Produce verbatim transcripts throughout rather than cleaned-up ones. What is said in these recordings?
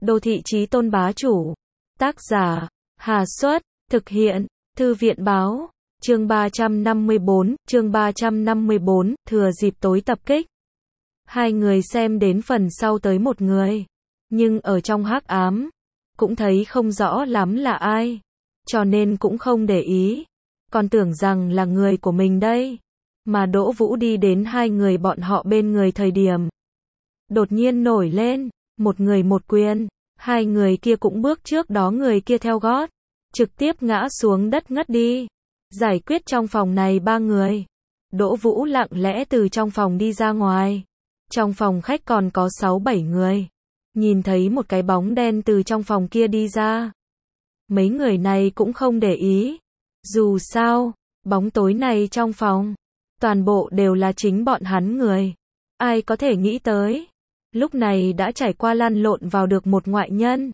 Đô thị chí tôn bá chủ. Tác giả, Hà Xuất, thực hiện, Thư viện báo, chương ba trăm năm mươi bốn, chương ba trăm năm mươi bốn, thừa dịp tối tập kích. Hai người xem đến phần sau tới một người, nhưng ở trong hắc ám, cũng thấy không rõ lắm là ai, cho nên cũng không để ý, còn tưởng rằng là người của mình đây. Mà Đỗ Vũ đi đến hai người bọn họ bên người thời điểm, đột nhiên nổi lên, một người một quyền, hai người kia cũng bước trước đó người kia theo gót, trực tiếp ngã xuống đất ngất đi. Giải quyết trong phòng này ba người, Đỗ Vũ lặng lẽ từ trong phòng đi ra ngoài. Trong phòng khách còn có sáu bảy người, nhìn thấy một cái bóng đen từ trong phòng kia đi ra. Mấy người này cũng không để ý, dù sao, bóng tối này trong phòng, toàn bộ đều là chính bọn hắn người. Ai có thể nghĩ tới, lúc này đã trải qua lăn lộn vào được một ngoại nhân.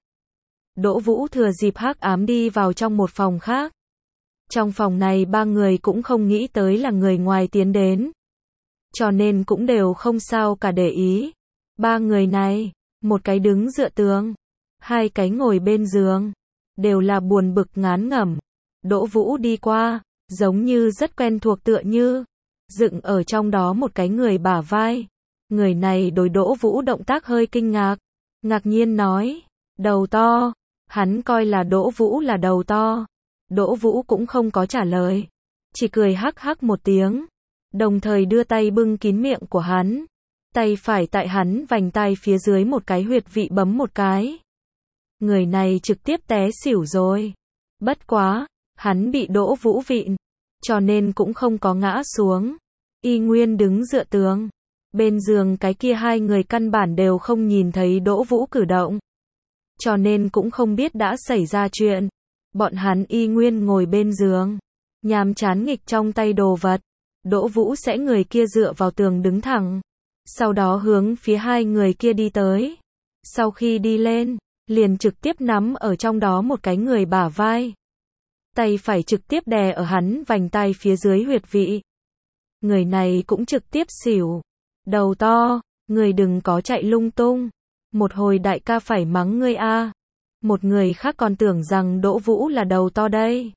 Đỗ Vũ thừa dịp hắc ám đi vào trong một phòng khác. Trong phòng này ba người cũng không nghĩ tới là người ngoài tiến đến, cho nên cũng đều không sao cả để ý. Ba người này, một cái đứng dựa tường, hai cái ngồi bên giường, đều là buồn bực ngán ngẩm. Đỗ Vũ đi qua, giống như rất quen thuộc tựa như dựng ở trong đó một cái người bả vai. Người này đối Đỗ Vũ động tác hơi kinh ngạc, ngạc nhiên nói, đầu to. Hắn coi là Đỗ Vũ là đầu to. Đỗ Vũ cũng không có trả lời, chỉ cười hắc hắc một tiếng, đồng thời đưa tay bưng kín miệng của hắn. Tay phải tại hắn vành tai phía dưới một cái huyệt vị bấm một cái. Người này trực tiếp té xỉu rồi. Bất quá, hắn bị Đỗ Vũ vịn, cho nên cũng không có ngã xuống, y nguyên đứng dựa tường. Bên giường cái kia hai người căn bản đều không nhìn thấy Đỗ Vũ cử động, cho nên cũng không biết đã xảy ra chuyện. Bọn hắn y nguyên ngồi bên giường, nhàm chán nghịch trong tay đồ vật. Đỗ Vũ sẽ người kia dựa vào tường đứng thẳng, sau đó hướng phía hai người kia đi tới. Sau khi đi lên, liền trực tiếp nắm ở trong đó một cái người bả vai. Tay phải trực tiếp đè ở hắn vành tai phía dưới huyệt vị. Người này cũng trực tiếp xỉu. Đầu to, người đừng có chạy lung tung. Một hồi đại ca phải mắng ngươi a. Một người khác còn tưởng rằng Đỗ Vũ là đầu to đây.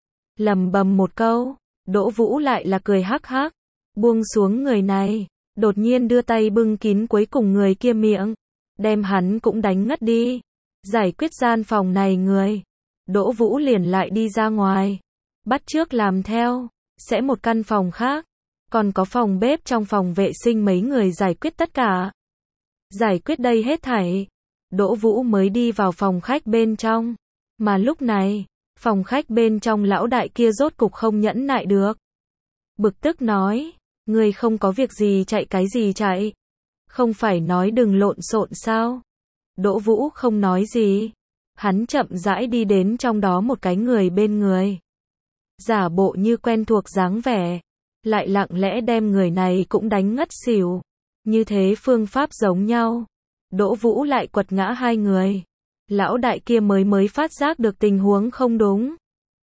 Lầm bầm một câu, Đỗ Vũ lại là cười hắc hắc, buông xuống người này, đột nhiên đưa tay bưng kín cuối cùng người kia miệng, đem hắn cũng đánh ngất đi. Giải quyết gian phòng này người, Đỗ Vũ liền lại đi ra ngoài, bắt chước làm theo, sẽ một căn phòng khác, còn có phòng bếp trong phòng vệ sinh mấy người giải quyết tất cả. Giải quyết đây hết thảy, Đỗ Vũ mới đi vào phòng khách bên trong. Mà lúc này, phòng khách bên trong lão đại kia rốt cục không nhẫn nại được. Bực tức nói, ngươi không có việc gì chạy cái gì chạy? Không phải nói đừng lộn xộn sao? Đỗ Vũ không nói gì. Hắn chậm rãi đi đến trong đó một cái người bên người. Giả bộ như quen thuộc dáng vẻ, lại lặng lẽ đem người này cũng đánh ngất xỉu. Như thế phương pháp giống nhau. Đỗ Vũ lại quật ngã hai người. Lão đại kia mới mới phát giác được tình huống không đúng.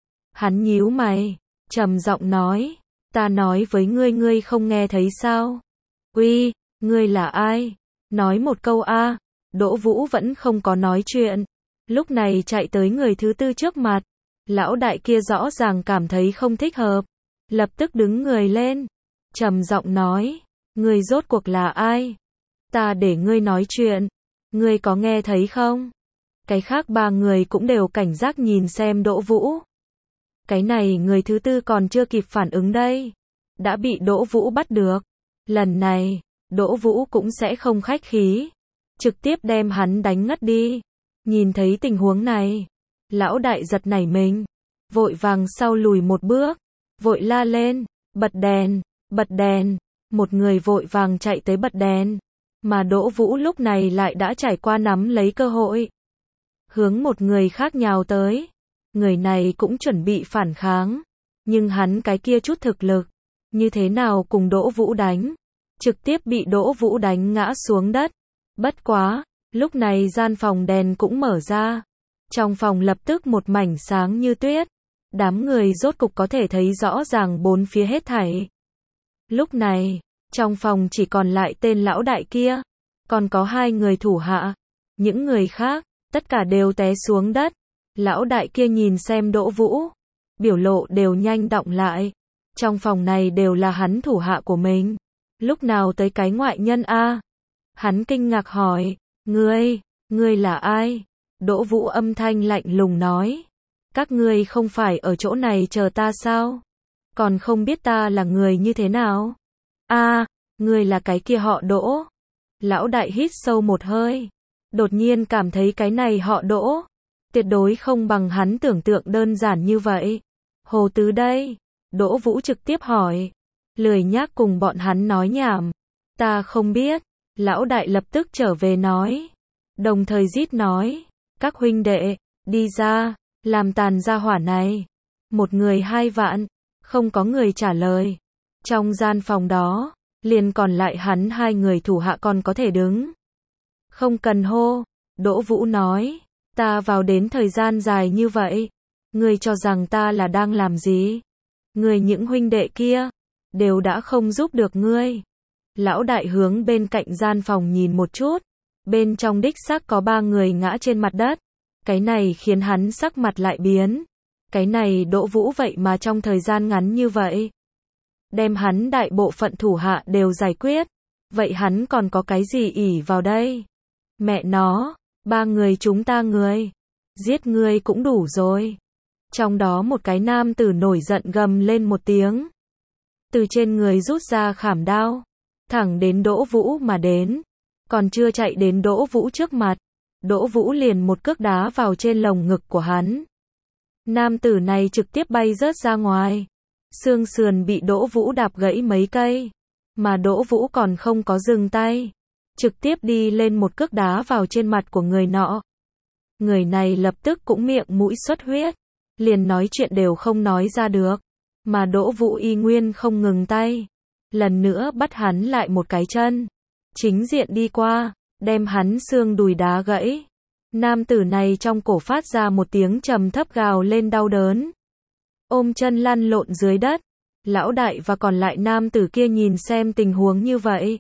Hắn nhíu mày, trầm giọng nói, ta nói với ngươi ngươi không nghe thấy sao? Uy, ngươi là ai? Nói một câu a. Đỗ Vũ vẫn không có nói chuyện. Lúc này chạy tới người thứ tư trước mặt. Lão đại kia rõ ràng cảm thấy không thích hợp, lập tức đứng người lên, trầm giọng nói, ngươi rốt cuộc là ai? Ta để ngươi nói chuyện, ngươi có nghe thấy không? Cái khác ba người cũng đều cảnh giác nhìn xem Đỗ Vũ. Cái này người thứ tư còn chưa kịp phản ứng đây, đã bị Đỗ Vũ bắt được. Lần này, Đỗ Vũ cũng sẽ không khách khí, trực tiếp đem hắn đánh ngất đi. Nhìn thấy tình huống này, lão đại giật nảy mình, vội vàng sau lùi một bước, vội la lên, bật đèn, bật đèn. Một người vội vàng chạy tới bật đèn, mà Đỗ Vũ lúc này lại đã trải qua nắm lấy cơ hội, hướng một người khác nhào tới. Người này cũng chuẩn bị phản kháng, nhưng hắn cái kia chút thực lực, như thế nào cùng Đỗ Vũ đánh, trực tiếp bị Đỗ Vũ đánh ngã xuống đất. Bất quá, lúc này gian phòng đèn cũng mở ra, trong phòng lập tức một mảnh sáng như tuyết, đám người rốt cục có thể thấy rõ ràng bốn phía hết thảy. Lúc này, trong phòng chỉ còn lại tên lão đại kia, còn có hai người thủ hạ, những người khác tất cả đều té xuống đất. Lão đại kia nhìn xem Đỗ Vũ, biểu lộ đều nhanh đọng lại. Trong phòng này đều là hắn thủ hạ của mình. Lúc nào tới cái ngoại nhân a? Hắn kinh ngạc hỏi, ngươi, ngươi là ai? Đỗ Vũ âm thanh lạnh lùng nói, các ngươi không phải ở chỗ này chờ ta sao? Còn không biết ta là người như thế nào? A, ngươi là cái kia họ Đỗ. Lão đại hít sâu một hơi, đột nhiên cảm thấy cái này họ Đỗ tuyệt đối không bằng hắn tưởng tượng đơn giản như vậy. Hồ Tứ đây? Đỗ Vũ trực tiếp hỏi, lười nhác cùng bọn hắn nói nhảm. Ta không biết. Lão đại lập tức trở về nói, đồng thời rít nói, các huynh đệ, đi ra, làm tàn gia hỏa này. Một người hai vạn, không có người trả lời. Trong gian phòng đó, liền còn lại hắn hai người thủ hạ còn có thể đứng. Không cần hô, Đỗ Vũ nói, ta vào đến thời gian dài như vậy, ngươi cho rằng ta là đang làm gì? Ngươi những huynh đệ kia, đều đã không giúp được ngươi. Lão đại hướng bên cạnh gian phòng nhìn một chút, bên trong đích xác có ba người ngã trên mặt đất. Cái này khiến hắn sắc mặt lại biến. Cái này Đỗ Vũ vậy mà trong thời gian ngắn như vậy, đem hắn đại bộ phận thủ hạ đều giải quyết. Vậy hắn còn có cái gì ỷ vào đây? Mẹ nó, ba người chúng ta người, giết ngươi cũng đủ rồi. Trong đó một cái nam tử nổi giận gầm lên một tiếng, từ trên người rút ra khảm đao, thẳng đến Đỗ Vũ mà đến. Còn chưa chạy đến Đỗ Vũ trước mặt, Đỗ Vũ liền một cước đá vào trên lồng ngực của hắn. Nam tử này trực tiếp bay rớt ra ngoài, xương sườn bị Đỗ Vũ đạp gãy mấy cây, mà Đỗ Vũ còn không có dừng tay, trực tiếp đi lên một cước đá vào trên mặt của người nọ. Người này lập tức cũng miệng mũi xuất huyết, liền nói chuyện đều không nói ra được, mà Đỗ Vũ y nguyên không ngừng tay, lần nữa bắt hắn lại một cái chân, chính diện đi qua, đem hắn xương đùi đá gãy. Nam tử này trong cổ phát ra một tiếng trầm thấp gào lên đau đớn, ôm chân lăn lộn dưới đất. Lão đại và còn lại nam tử kia nhìn xem tình huống như vậy,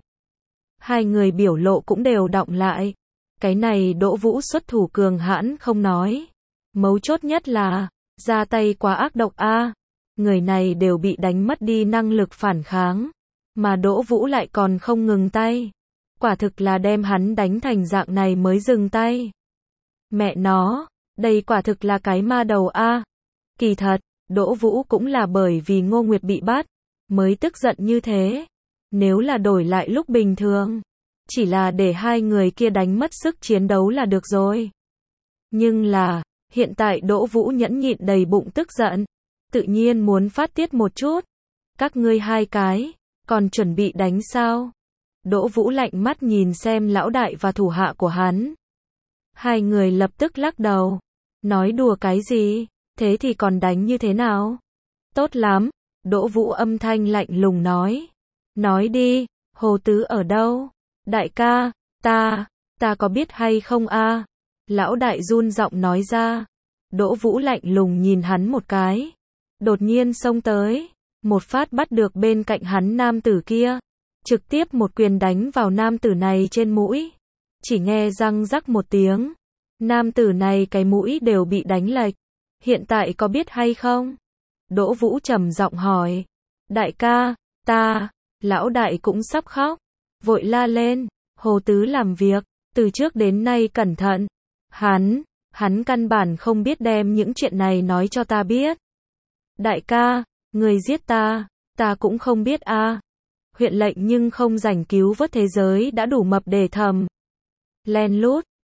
hai người biểu lộ cũng đều đọng lại. Cái này Đỗ Vũ xuất thủ cường hãn không nói, mấu chốt nhất là ra tay quá ác độc a. Người này đều bị đánh mất đi năng lực phản kháng, mà Đỗ Vũ lại còn không ngừng tay, quả thực là đem hắn đánh thành dạng này mới dừng tay. Mẹ nó, đây quả thực là cái ma đầu a. Kỳ thật, Đỗ Vũ cũng là bởi vì Ngô Nguyệt bị bắt, mới tức giận như thế. Nếu là đổi lại lúc bình thường, chỉ là để hai người kia đánh mất sức chiến đấu là được rồi. Nhưng là, hiện tại Đỗ Vũ nhẫn nhịn đầy bụng tức giận, tự nhiên muốn phát tiết một chút. Các ngươi hai cái, còn chuẩn bị đánh sao? Đỗ Vũ lạnh mắt nhìn xem lão đại và thủ hạ của hắn. Hai người lập tức lắc đầu, nói đùa cái gì, thế thì còn đánh như thế nào? Tốt lắm, Đỗ Vũ âm thanh lạnh lùng nói. Nói đi, Hồ Tứ ở đâu? Đại ca, ta, ta có biết hay không a? Lão đại run giọng nói ra. Đỗ Vũ lạnh lùng nhìn hắn một cái, đột nhiên xông tới, một phát bắt được bên cạnh hắn nam tử kia, trực tiếp một quyền đánh vào nam tử này trên mũi. Chỉ nghe răng rắc một tiếng, nam tử này cái mũi đều bị đánh lệch. Hiện tại có biết hay không? Đỗ Vũ trầm giọng hỏi. Đại ca, ta, lão đại cũng sắp khóc, vội la lên, Hồ Tứ làm việc, từ trước đến nay cẩn thận. Hắn, hắn căn bản không biết đem những chuyện này nói cho ta biết. Đại ca, người giết ta, ta cũng không biết a. Huyện lệnh nhưng không rảnh cứu vớt thế giới đã đủ mập để thầm. Len lút,